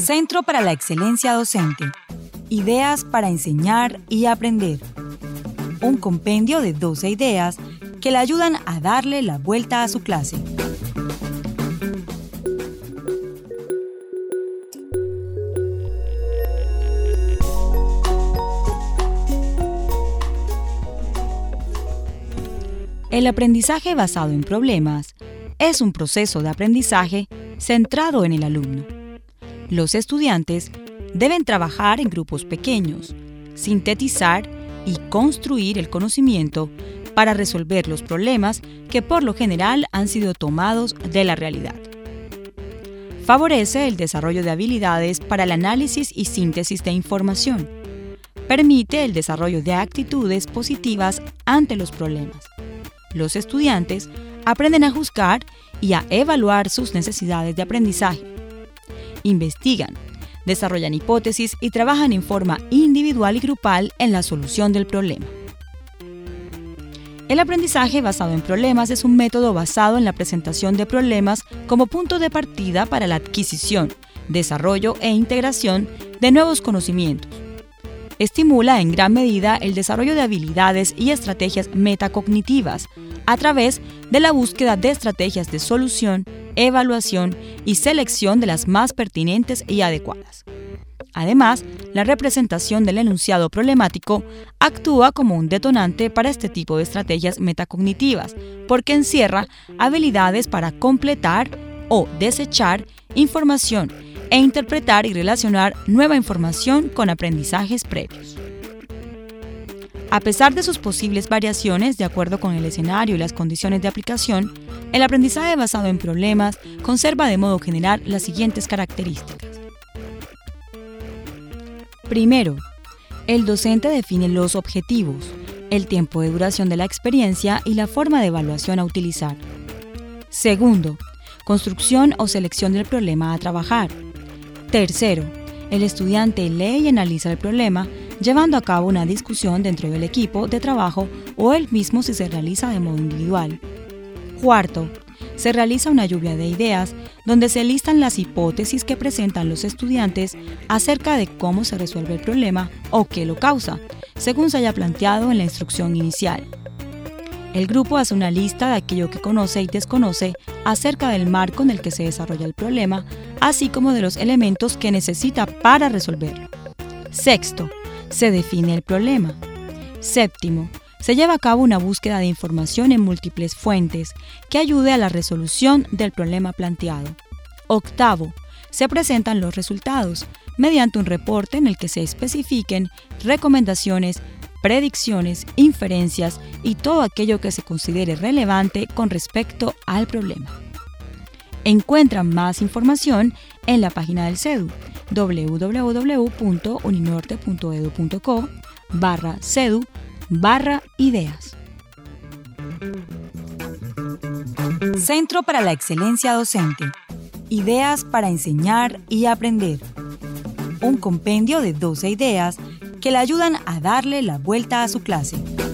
Centro para la Excelencia Docente. Ideas para enseñar y aprender. Un compendio de 12 ideas que le ayudan a darle la vuelta a su clase. El aprendizaje basado en problemas es un proceso de aprendizaje centrado en el alumno. Los estudiantes deben trabajar en grupos pequeños, sintetizar y construir el conocimiento para resolver los problemas que por lo general han sido tomados de la realidad. Favorece el desarrollo de habilidades para el análisis y síntesis de información. Permite el desarrollo de actitudes positivas ante los problemas. Los estudiantes aprenden a juzgar y a evaluar sus necesidades de aprendizaje. Investigan, desarrollan hipótesis y trabajan en forma individual y grupal en la solución del problema. El aprendizaje basado en problemas es un método basado en la presentación de problemas como punto de partida para la adquisición, desarrollo e integración de nuevos conocimientos. Estimula en gran medida el desarrollo de habilidades y estrategias metacognitivas a través de la búsqueda de estrategias de solución, evaluación y selección de las más pertinentes y adecuadas. Además, la representación del enunciado problemático actúa como un detonante para este tipo de estrategias metacognitivas, porque encierra habilidades para completar o desechar información e interpretar y relacionar nueva información con aprendizajes previos. A pesar de sus posibles variaciones de acuerdo con el escenario y las condiciones de aplicación, el aprendizaje basado en problemas conserva de modo general las siguientes características. Primero, el docente define los objetivos, el tiempo de duración de la experiencia y la forma de evaluación a utilizar. Segundo, construcción o selección del problema a trabajar. Tercero, el estudiante lee y analiza el problema, llevando a cabo una discusión dentro del equipo de trabajo o él mismo si se realiza de modo individual. Cuarto, se realiza una lluvia de ideas donde se listan las hipótesis que presentan los estudiantes acerca de cómo se resuelve el problema o qué lo causa, según se haya planteado en la instrucción inicial. El grupo hace una lista de aquello que conoce y desconoce acerca del marco en el que se desarrolla el problema, así como de los elementos que necesita para resolverlo. Sexto, se define el problema. Séptimo, se lleva a cabo una búsqueda de información en múltiples fuentes que ayude a la resolución del problema planteado. Octavo, se presentan los resultados mediante un reporte en el que se especifiquen recomendaciones, predicciones, inferencias y todo aquello que se considere relevante con respecto al problema. Encuentran más información en la página del CEDU www.uninorte.edu.co/CEDU/ideas. Centro para la Excelencia Docente. Ideas para enseñar y aprender. Un compendio de 12 ideas que le ayudan a darle la vuelta a su clase.